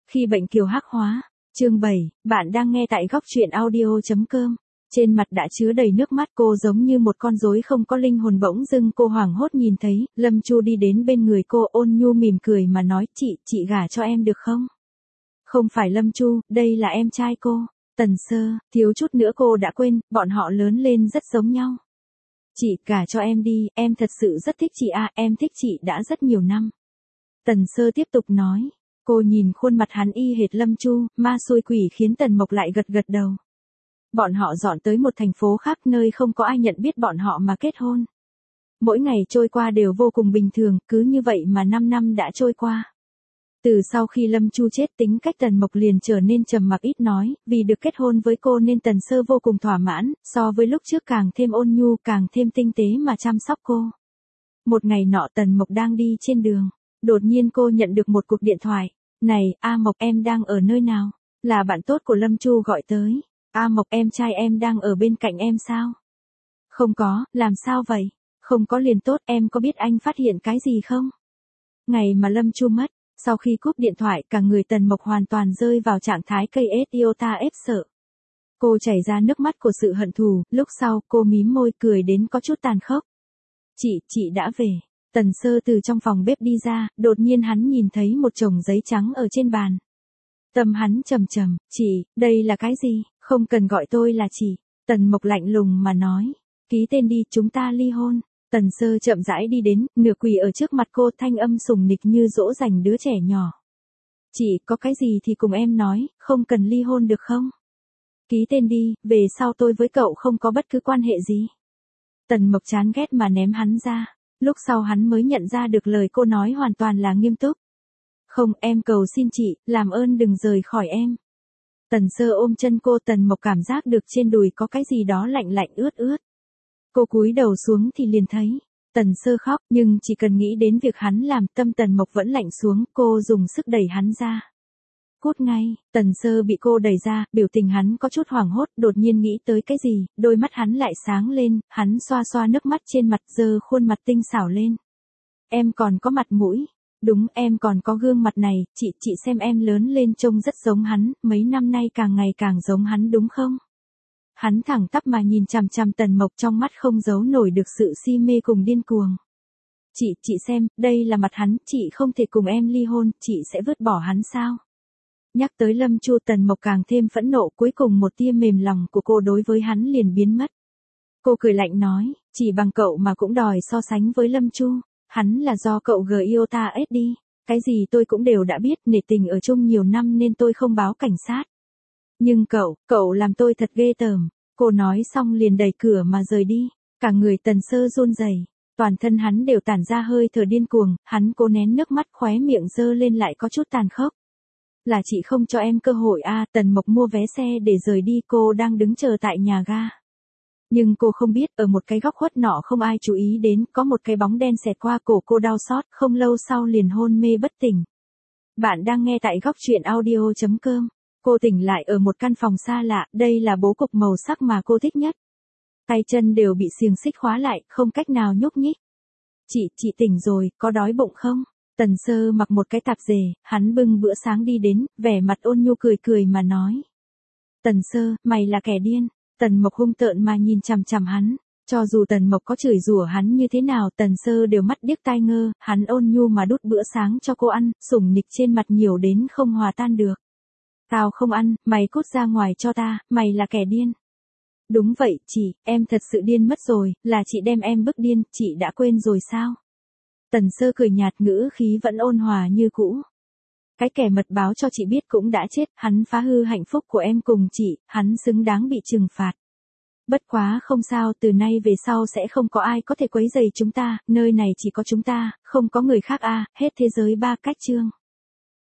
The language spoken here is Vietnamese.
Khi bệnh kiều hắc hóa. Chương 7, bạn đang nghe tại góc truyện audio.com. Trên mặt đã chứa đầy nước mắt, cô giống như một con rối không có linh hồn. Bỗng dưng cô hoảng hốt nhìn thấy Lâm Chu đi đến bên người cô, ôn nhu mỉm cười mà nói, chị gả cho em được không? Không phải Lâm Chu, đây là em trai cô, Tần Sơ. Thiếu chút nữa cô đã quên, bọn họ lớn lên rất giống nhau. Chị gả cho em đi, em thật sự rất thích chị à, em thích chị đã rất nhiều năm. Tần Sơ tiếp tục nói. Cô nhìn khuôn mặt hắn y hệt Lâm Chu, ma xui quỷ khiến Tần Mộc lại gật gật đầu. Bọn họ dọn tới một thành phố khác, nơi không có ai nhận biết bọn họ mà kết hôn. Mỗi ngày trôi qua đều vô cùng bình thường, cứ như vậy mà 5 năm đã trôi qua. Từ sau khi Lâm Chu chết, tính cách Tần Mộc liền trở nên trầm mặc ít nói, vì được kết hôn với cô nên Tần Sơ vô cùng thỏa mãn, so với lúc trước càng thêm ôn nhu, càng thêm tinh tế mà chăm sóc cô. Một ngày nọ Tần Mộc đang đi trên đường, đột nhiên cô nhận được một cuộc điện thoại. Này, A Mộc, em đang ở nơi nào? Là bạn tốt của Lâm Chu gọi tới. A Mộc, em trai em đang ở bên cạnh em sao? Không có, làm sao vậy? Không có liền tốt, em có biết anh phát hiện cái gì không? Ngày mà Lâm Chu mất, sau khi cúp điện thoại, cả người Tần Mộc hoàn toàn rơi vào trạng thái cây iota ép sợ. Cô chảy ra nước mắt của sự hận thù, lúc sau cô mím môi cười đến có chút tàn khốc. Chị đã về. Tần Sơ từ trong phòng bếp đi ra, đột nhiên hắn nhìn thấy một chồng giấy trắng ở trên bàn. Tâm hắn trầm trầm, chị, đây là cái gì? Không cần gọi tôi là chị. Tần Mộc lạnh lùng mà nói. Ký tên đi, chúng ta ly hôn. Tần Sơ chậm rãi đi đến, nửa quỳ ở trước mặt cô, thanh âm sùng nịch như dỗ dành đứa trẻ nhỏ. Chị, có cái gì thì cùng em nói, không cần ly hôn được không? Ký tên đi, về sau tôi với cậu không có bất cứ quan hệ gì. Tần Mộc chán ghét mà ném hắn ra. Lúc sau hắn mới nhận ra được lời cô nói hoàn toàn là nghiêm túc. Không, em cầu xin chị, làm ơn đừng rời khỏi em. Tần Sơ ôm chân cô, Tần Mộc cảm giác được trên đùi có cái gì đó lạnh lạnh ướt ướt. Cô cúi đầu xuống thì liền thấy. Tần Sơ khóc, nhưng chỉ cần nghĩ đến việc hắn làm, tâm Tần Mộc vẫn lạnh xuống, cô dùng sức đẩy hắn ra. Cút ngay, Tần Sơ bị cô đẩy ra, biểu tình hắn có chút hoảng hốt, đột nhiên nghĩ tới cái gì, đôi mắt hắn lại sáng lên, hắn xoa xoa nước mắt trên mặt, giơ khuôn mặt tinh xảo lên. Em còn có mặt mũi. Đúng, em còn có gương mặt này, chị xem em lớn lên trông rất giống hắn, mấy năm nay càng ngày càng giống hắn đúng không? Hắn thẳng tắp mà nhìn chằm chằm Tần Mộc, trong mắt không giấu nổi được sự si mê cùng điên cuồng. Chị xem, đây là mặt hắn, chị không thể cùng em ly hôn, chị sẽ vứt bỏ hắn sao? Nhắc tới Lâm Chu, Tần Mộc càng thêm phẫn nộ, cuối cùng một tia mềm lòng của cô đối với hắn liền biến mất. Cô cười lạnh nói, chỉ bằng cậu mà cũng đòi so sánh với Lâm Chu, hắn là do cậu iota S đi, cái gì tôi cũng đều đã biết, nể tình ở chung nhiều năm nên tôi không báo cảnh sát. Nhưng cậu làm tôi thật ghê tởm. Cô nói xong liền đẩy cửa mà rời đi, cả người Tần Sơ run rẩy, toàn thân hắn đều tản ra hơi thở điên cuồng, hắn cố nén nước mắt, khóe miệng giơ lên lại có chút tàn khốc. Là chị không cho em cơ hội à? Tần Mộc mua vé xe để rời đi, cô đang đứng chờ tại nhà ga. Nhưng cô không biết, ở một cái góc khuất nọ không ai chú ý đến, có một cái bóng đen xẹt qua cổ cô, đau xót, không lâu sau liền hôn mê bất tỉnh. Bạn đang nghe tại góc truyện audio.com. Cô tỉnh lại ở một căn phòng xa lạ, đây là bố cục màu sắc mà cô thích nhất. Tay chân đều bị xiềng xích khóa lại, không cách nào nhúc nhích. Chị tỉnh rồi, có đói bụng không? Tần Sơ mặc một cái tạp dề, hắn bưng bữa sáng đi đến, vẻ mặt ôn nhu cười cười mà nói. Tần Sơ, mày là kẻ điên. Tần Mộc hung tợn mà nhìn chằm chằm hắn. Cho dù Tần Mộc có chửi rủa hắn như thế nào, Tần Sơ đều mắt điếc tai ngơ, hắn ôn nhu mà đút bữa sáng cho cô ăn, sủng nịch trên mặt nhiều đến không hòa tan được. Tao không ăn, mày cút ra ngoài cho ta, mày là kẻ điên. Đúng vậy, chị, em thật sự điên mất rồi, là chị đem em bức điên, chị đã quên rồi sao? Tần Sơ cười nhạt, ngữ khí vẫn ôn hòa như cũ. Cái kẻ mật báo cho chị biết cũng đã chết, hắn phá hư hạnh phúc của em cùng chị, hắn xứng đáng bị trừng phạt. Bất quá không sao, từ nay về sau sẽ không có ai có thể quấy rầy chúng ta, nơi này chỉ có chúng ta, không có người khác a, hết thế giới ba cách chương.